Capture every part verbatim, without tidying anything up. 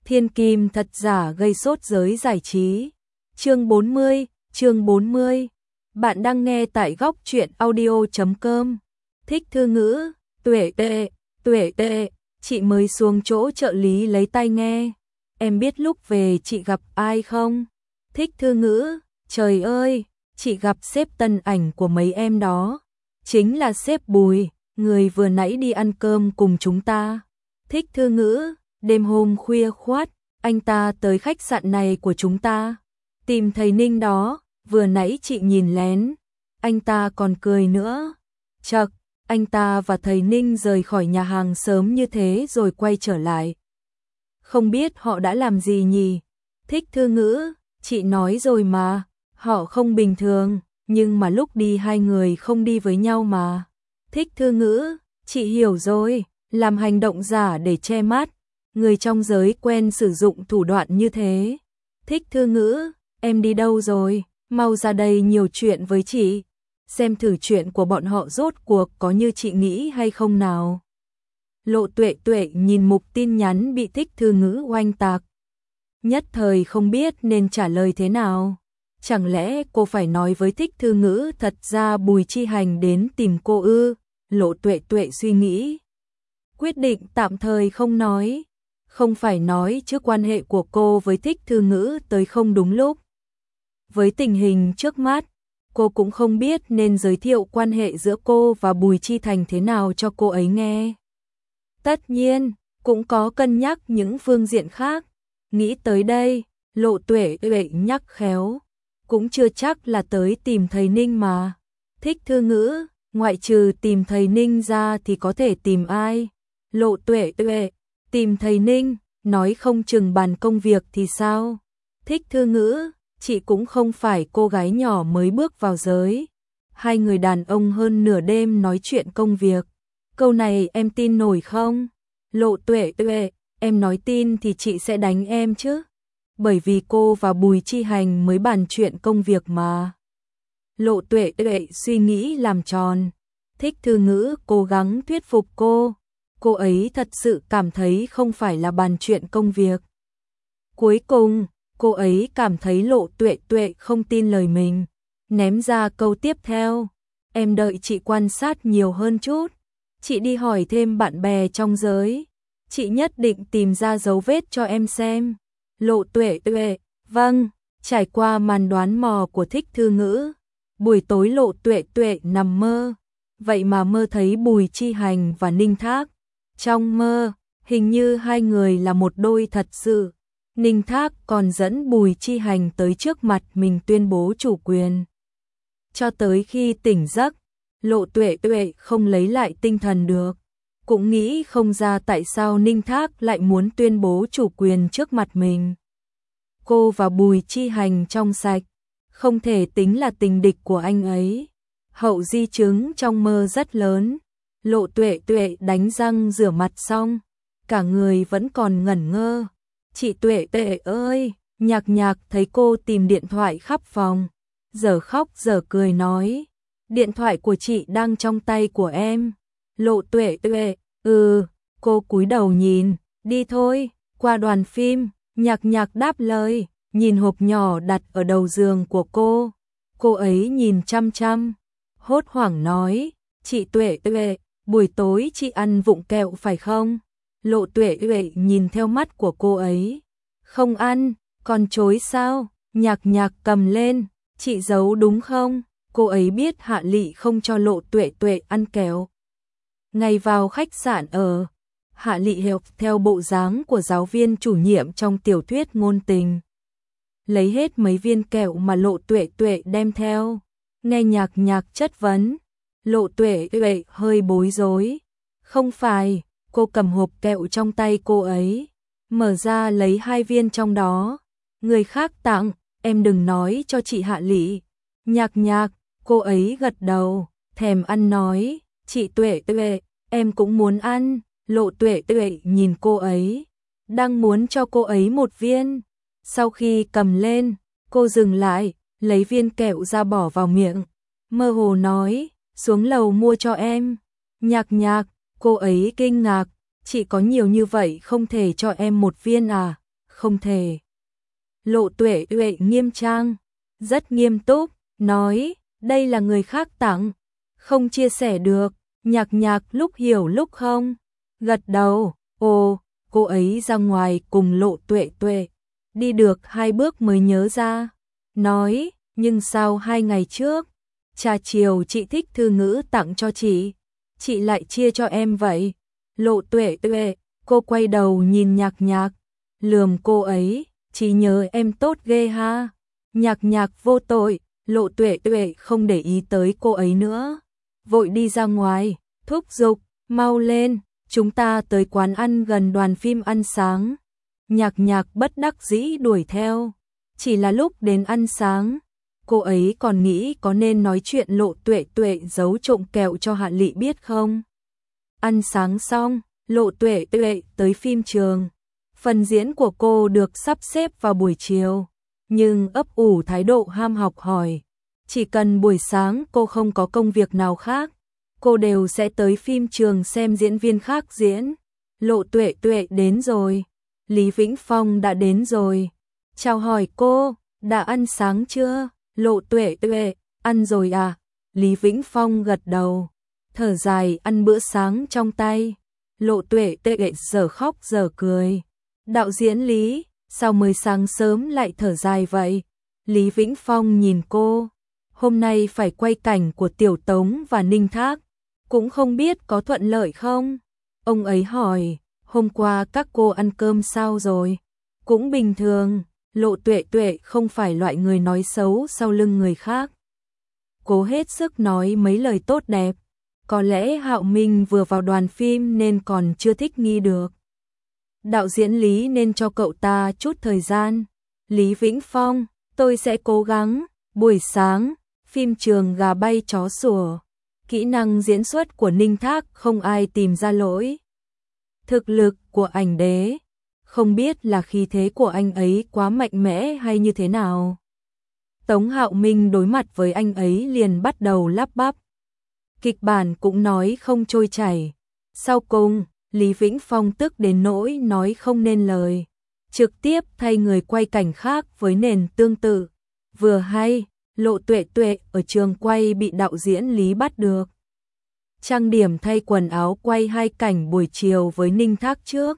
Thiên kim thật giả gây sốt giới giải trí. Chương bốn mươi, chương bốn mươi. Bạn đang nghe tại góc truyện audio chấm com. Thích thư ngữ, Tuệ tệ, Tuệ tệ, chị mới xuống chỗ trợ lý lấy tai nghe. Em biết lúc về chị gặp ai không? Thích thư ngữ, trời ơi, chị gặp sếp Tân Ảnh của mấy em đó. Chính là sếp Bùi, người vừa nãy đi ăn cơm cùng chúng ta. Thích thư ngữ, đêm hôm khuya khoắt, anh ta tới khách sạn này của chúng ta. Tìm thầy Ninh đó, vừa nãy chị nhìn lén. Anh ta còn cười nữa. Chậc, anh ta và thầy Ninh rời khỏi nhà hàng sớm như thế rồi quay trở lại. Không biết họ đã làm gì nhỉ? Thích thư ngữ, chị nói rồi mà, họ không bình thường, nhưng mà lúc đi hai người không đi với nhau mà. Thích thư ngữ, chị hiểu rồi, làm hành động giả để che mắt. Người trong giới quen sử dụng thủ đoạn như thế. Thích thư ngữ, em đi đâu rồi? Mau ra đây nhiều chuyện với chị. Xem thử chuyện của bọn họ rốt cuộc có như chị nghĩ hay không nào. Lộ Tuệ Tuệ nhìn mục tin nhắn bị thích thư ngữ oanh tạc. Nhất thời không biết nên trả lời thế nào. Chẳng lẽ cô phải nói với thích thư ngữ thật ra Bùi Chi Hành đến tìm cô ư? Lộ Tuệ Tuệ suy nghĩ. Quyết định tạm thời không nói. Không phải nói chứ quan hệ của cô với thích thư ngữ tới không đúng lúc. Với tình hình trước mắt, cô cũng không biết nên giới thiệu quan hệ giữa cô và Bùi Chi Thành thế nào cho cô ấy nghe. Tất nhiên, cũng có cân nhắc những phương diện khác. Nghĩ tới đây, Lộ Tuệ Tuệ nhắc khéo. Cũng chưa chắc là tới tìm thầy Ninh mà. Thích thư ngữ, ngoại trừ tìm thầy Ninh ra thì có thể tìm ai? Lộ Tuệ Tuệ, tìm thầy Ninh, nói không chừng bàn công việc thì sao? Thích thư ngữ, chị cũng không phải cô gái nhỏ mới bước vào giới. Hai người đàn ông hơn nửa đêm nói chuyện công việc. Câu này em tin nổi không? Lộ Tuệ Tuệ, em nói tin thì chị sẽ đánh em chứ. Bởi vì cô và Bùi Chi Hành mới bàn chuyện công việc mà. Lộ Tuệ Tuệ suy nghĩ làm tròn. Thích thư ngữ cố gắng thuyết phục cô. Cô ấy thật sự cảm thấy không phải là bàn chuyện công việc. Cuối cùng, cô ấy cảm thấy Lộ Tuệ Tuệ không tin lời mình. Ném ra câu tiếp theo. Em đợi chị quan sát nhiều hơn chút. Chị đi hỏi thêm bạn bè trong giới. Chị nhất định tìm ra dấu vết cho em xem. Lộ Tuệ Tuệ, vâng, trải qua màn đoán mò của thích thư ngữ. Buổi tối Lộ Tuệ Tuệ nằm mơ. Vậy mà mơ thấy Bùi Chi Hành và Ninh Thác. Trong mơ, hình như hai người là một đôi thật sự. Ninh Thác còn dẫn Bùi Chi Hành tới trước mặt mình tuyên bố chủ quyền. Cho tới khi tỉnh giấc, Lộ Tuệ Tuệ không lấy lại tinh thần được. Cũng nghĩ không ra tại sao Ninh Thác lại muốn tuyên bố chủ quyền trước mặt mình. Cô và Bùi Chi Hành trong sạch, không thể tính là tình địch của anh ấy. Hậu di chứng trong mơ rất lớn. Lộ Tuệ Tuệ đánh răng rửa mặt xong, cả người vẫn còn ngẩn ngơ. Chị Tuệ Tuệ ơi, Nhạc Nhạc thấy cô tìm điện thoại khắp phòng, giờ khóc giờ cười nói, điện thoại của chị đang trong tay của em. Lộ Tuệ Tuệ, ừ, cô cúi đầu nhìn, đi thôi, qua đoàn phim. Nhạc Nhạc đáp lời, nhìn hộp nhỏ đặt ở đầu giường của cô. Cô ấy nhìn chăm chăm, hốt hoảng nói, chị Tuệ Tuệ, buổi tối chị ăn vụng kẹo phải không? Lộ Tuệ Tuệ nhìn theo mắt của cô ấy. Không ăn, còn chối sao? Nhạc Nhạc cầm lên, chị giấu đúng không? Cô ấy biết Hạ Lị không cho Lộ Tuệ Tuệ ăn kẹo. Ngày vào khách sạn ở, Hạ Lị học theo bộ dáng của giáo viên chủ nhiệm trong tiểu thuyết ngôn tình. Lấy hết mấy viên kẹo mà Lộ Tuệ Tuệ đem theo. Nghe Nhạc Nhạc chất vấn, Lộ Tuệ Tuệ hơi bối rối. Không phải, cô cầm hộp kẹo trong tay cô ấy, mở ra lấy hai viên trong đó. Người khác tặng, em đừng nói cho chị Hạ Lị. Nhạc Nhạc, cô ấy gật đầu, thèm ăn nói, chị Tuệ Tuệ, em cũng muốn ăn. Lộ Tuệ Tuệ nhìn cô ấy, đang muốn cho cô ấy một viên. Sau khi cầm lên, cô dừng lại, lấy viên kẹo ra bỏ vào miệng. Mơ hồ nói, xuống lầu mua cho em. Nhạc Nhạc, cô ấy kinh ngạc, chị có nhiều như vậy không thể cho em một viên à? không thể. Lộ Tuệ Tuệ nghiêm trang, rất nghiêm túc, nói, đây là người khác tặng, không chia sẻ được. Nhạc Nhạc lúc hiểu lúc không, gật đầu, ồ, cô ấy ra ngoài cùng Lộ Tuệ Tuệ, đi được hai bước mới nhớ ra, nói, nhưng sao hai ngày trước, trà chiều chị thích thư ngữ tặng cho chị, chị lại chia cho em vậy. Lộ Tuệ Tuệ, cô quay đầu nhìn Nhạc Nhạc, lườm cô ấy, chị nhớ em tốt ghê ha. Nhạc Nhạc vô tội, Lộ Tuệ Tuệ không để ý tới cô ấy nữa, vội đi ra ngoài, thúc giục, mau lên, chúng ta tới quán ăn gần đoàn phim ăn sáng. Nhạc Nhạc bất đắc dĩ đuổi theo, chỉ là lúc đến ăn sáng, cô ấy còn nghĩ có nên nói chuyện Lộ Tuệ Tuệ giấu trộm kẹo cho Hạ Lị biết không. Ăn sáng xong, Lộ Tuệ Tuệ tới phim trường. Phần diễn của cô được sắp xếp vào buổi chiều, nhưng ấp ủ thái độ ham học hỏi. Chỉ cần buổi sáng cô không có công việc nào khác, cô đều sẽ tới phim trường xem diễn viên khác diễn. Lộ Tuệ Tuệ đến rồi, Lý Vĩnh Phong đã đến rồi. Chào hỏi cô, đã ăn sáng chưa? Lộ Tuệ Tuệ, ăn rồi à? Lý Vĩnh Phong gật đầu, thở dài ăn bữa sáng trong tay. Lộ Tuệ Tuệ giờ khóc giờ cười. Đạo diễn Lý, sao mới sáng sớm lại thở dài vậy? Lý Vĩnh Phong nhìn cô, hôm nay phải quay cảnh của Tiểu Tống và Ninh Thác, cũng không biết có thuận lợi không? Ông ấy hỏi, hôm qua các cô ăn cơm sao rồi? Cũng bình thường. Lộ Tuệ Tuệ không phải loại người nói xấu sau lưng người khác. Cố hết sức nói mấy lời tốt đẹp. Có lẽ Hạo Minh vừa vào đoàn phim nên còn chưa thích nghi được. Đạo diễn Lý nên cho cậu ta chút thời gian. Lý Vĩnh Phong, tôi sẽ cố gắng. Buổi sáng, phim trường gà bay chó sủa. Kỹ năng diễn xuất của Ninh Thác không ai tìm ra lỗi. Thực lực của ảnh đế, không biết là khí thế của anh ấy quá mạnh mẽ hay như thế nào. Tống Hạo Minh đối mặt với anh ấy liền bắt đầu lắp bắp. Kịch bản cũng nói không trôi chảy. Sau cùng, Lý Vĩnh Phong tức đến nỗi nói không nên lời. Trực tiếp thay người quay cảnh khác với nền tương tự. Vừa hay, Lộ Tuệ Tuệ ở trường quay bị đạo diễn Lý bắt được. Trang điểm thay quần áo quay hai cảnh buổi chiều với Ninh Thác trước.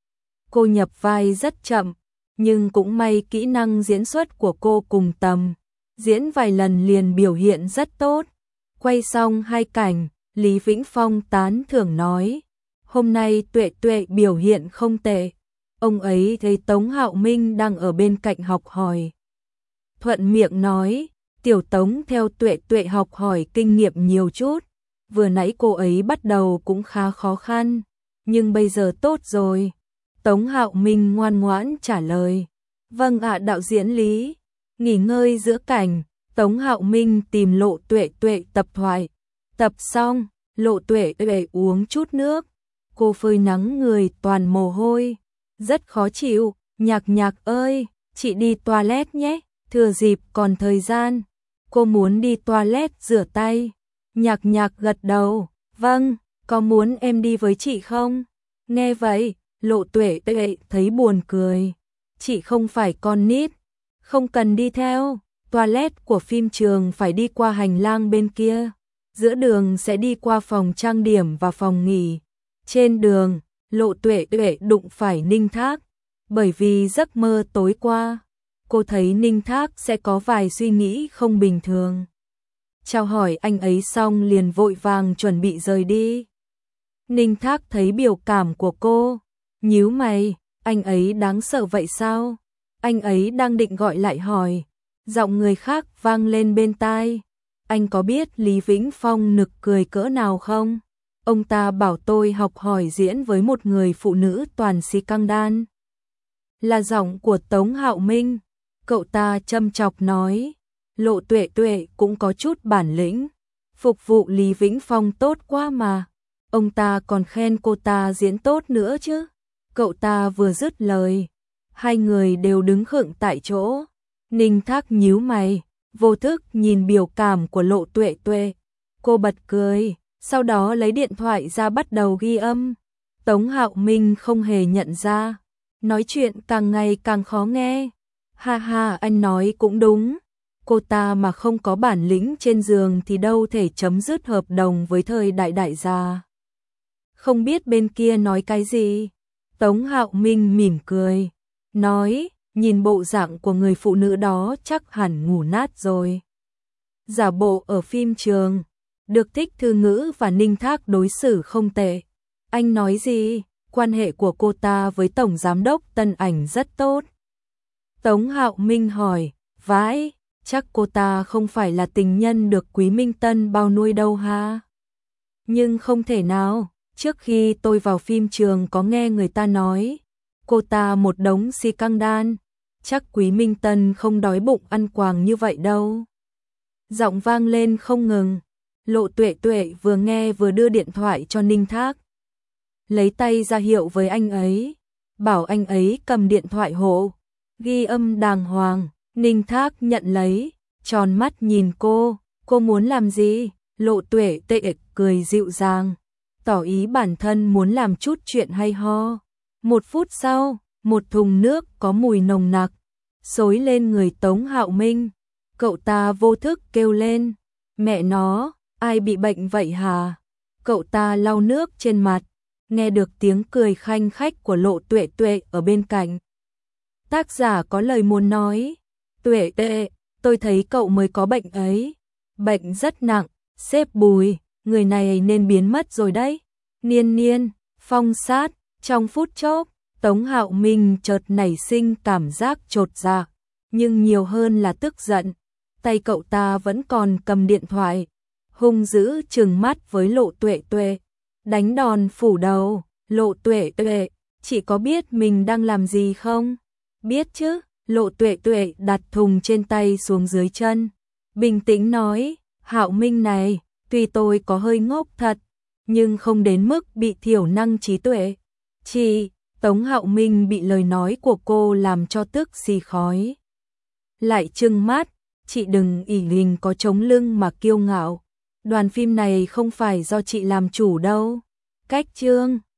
Cô nhập vai rất chậm, nhưng cũng may kỹ năng diễn xuất của cô cùng tầm. Diễn vài lần liền biểu hiện rất tốt. Quay xong hai cảnh, Lý Vĩnh Phong tán thưởng nói, hôm nay Tuệ Tuệ biểu hiện không tệ. Ông ấy thấy Tống Hạo Minh đang ở bên cạnh học hỏi. Thuận miệng nói, Tiểu Tống theo Tuệ Tuệ học hỏi kinh nghiệm nhiều chút. Vừa nãy cô ấy bắt đầu cũng khá khó khăn, nhưng bây giờ tốt rồi. Tống Hạo Minh ngoan ngoãn trả lời, vâng ạ đạo diễn Lý. Nghỉ ngơi giữa cảnh, Tống Hạo Minh tìm Lộ Tuệ Tuệ tập thoại. Tập xong, Lộ Tuệ Tuệ uống chút nước. Cô phơi nắng người toàn mồ hôi, rất khó chịu. Nhạc Nhạc ơi, chị đi toilet nhé, thừa dịp còn thời gian. Cô muốn đi toilet rửa tay. Nhạc Nhạc gật đầu, vâng, có muốn em đi với chị không? Nghe vậy, Lộ Tuệ Tuệ thấy buồn cười. Chị không phải con nít, không cần đi theo. Toilet của phim trường phải đi qua hành lang bên kia. Giữa đường sẽ đi qua phòng trang điểm và phòng nghỉ. Trên đường, Lộ Tuệ Tuệ đụng phải Ninh Thác. Bởi vì giấc mơ tối qua, cô thấy Ninh Thác sẽ có vài suy nghĩ không bình thường. Chào hỏi anh ấy xong liền vội vàng chuẩn bị rời đi. Ninh Thác thấy biểu cảm của cô, nhíu mày, anh ấy đáng sợ vậy sao? Anh ấy đang định gọi lại hỏi, giọng người khác vang lên bên tai. Anh có biết Lý Vĩnh Phong nực cười cỡ nào không? Ông ta bảo tôi học hỏi diễn với một người phụ nữ toàn si căng đan. Là giọng của Tống Hạo Minh. Cậu ta châm chọc nói, Lộ Tuệ Tuệ cũng có chút bản lĩnh. Phục vụ Lý Vĩnh Phong tốt quá mà. Ông ta còn khen cô ta diễn tốt nữa chứ. Cậu ta vừa dứt lời, hai người đều đứng khựng tại chỗ. Ninh Thác nhíu mày, vô thức nhìn biểu cảm của Lộ Tuệ Tuệ. Cô bật cười, sau đó lấy điện thoại ra bắt đầu ghi âm. Tống Hạo Minh không hề nhận ra. nói chuyện càng ngày càng khó nghe. Ha ha, anh nói cũng đúng. Cô ta mà không có bản lĩnh trên giường thì đâu thể chấm dứt hợp đồng với thời đại đại gia. Không biết bên kia nói cái gì? Tống Hạo Minh mỉm cười, nói, nhìn bộ dạng của người phụ nữ đó chắc hẳn ngủ nát rồi. Giả bộ ở phim trường, được Thích Thư Ngữ và Ninh Thác đối xử không tệ. Anh nói gì? Quan hệ của cô ta với Tổng Giám đốc Tân Ảnh rất tốt. Tống Hạo Minh hỏi, vãi, chắc cô ta không phải là tình nhân được Quý Minh Tân bao nuôi đâu ha? Nhưng không thể nào, trước khi tôi vào phim trường có nghe người ta nói, cô ta một đống si căng đan, chắc Quý Minh Tân không đói bụng ăn quàng như vậy đâu. Giọng vang lên không ngừng, Lộ Tuệ Tuệ vừa nghe vừa đưa điện thoại cho Ninh Thác. Lấy tay ra hiệu với anh ấy, bảo anh ấy cầm điện thoại hộ, ghi âm đàng hoàng. Ninh Thác nhận lấy, tròn mắt nhìn cô, cô muốn làm gì? Lộ Tuệ Tuệ cười dịu dàng, tỏ ý bản thân muốn làm chút chuyện hay ho. Một phút sau, một thùng nước có mùi nồng nặc xối lên người Tống Hạo Minh. Cậu ta vô thức kêu lên, mẹ nó, ai bị bệnh vậy hả? Cậu ta lau nước trên mặt, nghe được tiếng cười khanh khách của Lộ Tuệ Tuệ ở bên cạnh. Tác giả có lời muốn nói, Tuệ Tuệ, tôi thấy cậu mới có bệnh ấy, bệnh rất nặng, sếp Bùi, người này nên biến mất rồi đấy. Niên Niên, Phong Sát, trong phút chốc, Tống Hạo Minh chợt nảy sinh cảm giác chột dạ, nhưng nhiều hơn là tức giận. Tay cậu ta vẫn còn cầm điện thoại, hung dữ trừng mắt với Lộ Tuệ Tuệ, đánh đòn phủ đầu. Lộ Tuệ Tuệ, chị có biết mình đang làm gì không? Biết chứ. Lộ Tuệ Tuệ đặt thùng trên tay xuống dưới chân, bình tĩnh nói, Hạo Minh này, tuy tôi có hơi ngốc thật, nhưng không đến mức bị thiểu năng trí tuệ. Chị, Tống Hạo Minh bị lời nói của cô làm cho tức xì khói. Lại trừng mắt, chị đừng ỷ hình có chống lưng mà kiêu ngạo. Đoàn phim này không phải do chị làm chủ đâu. Cách chương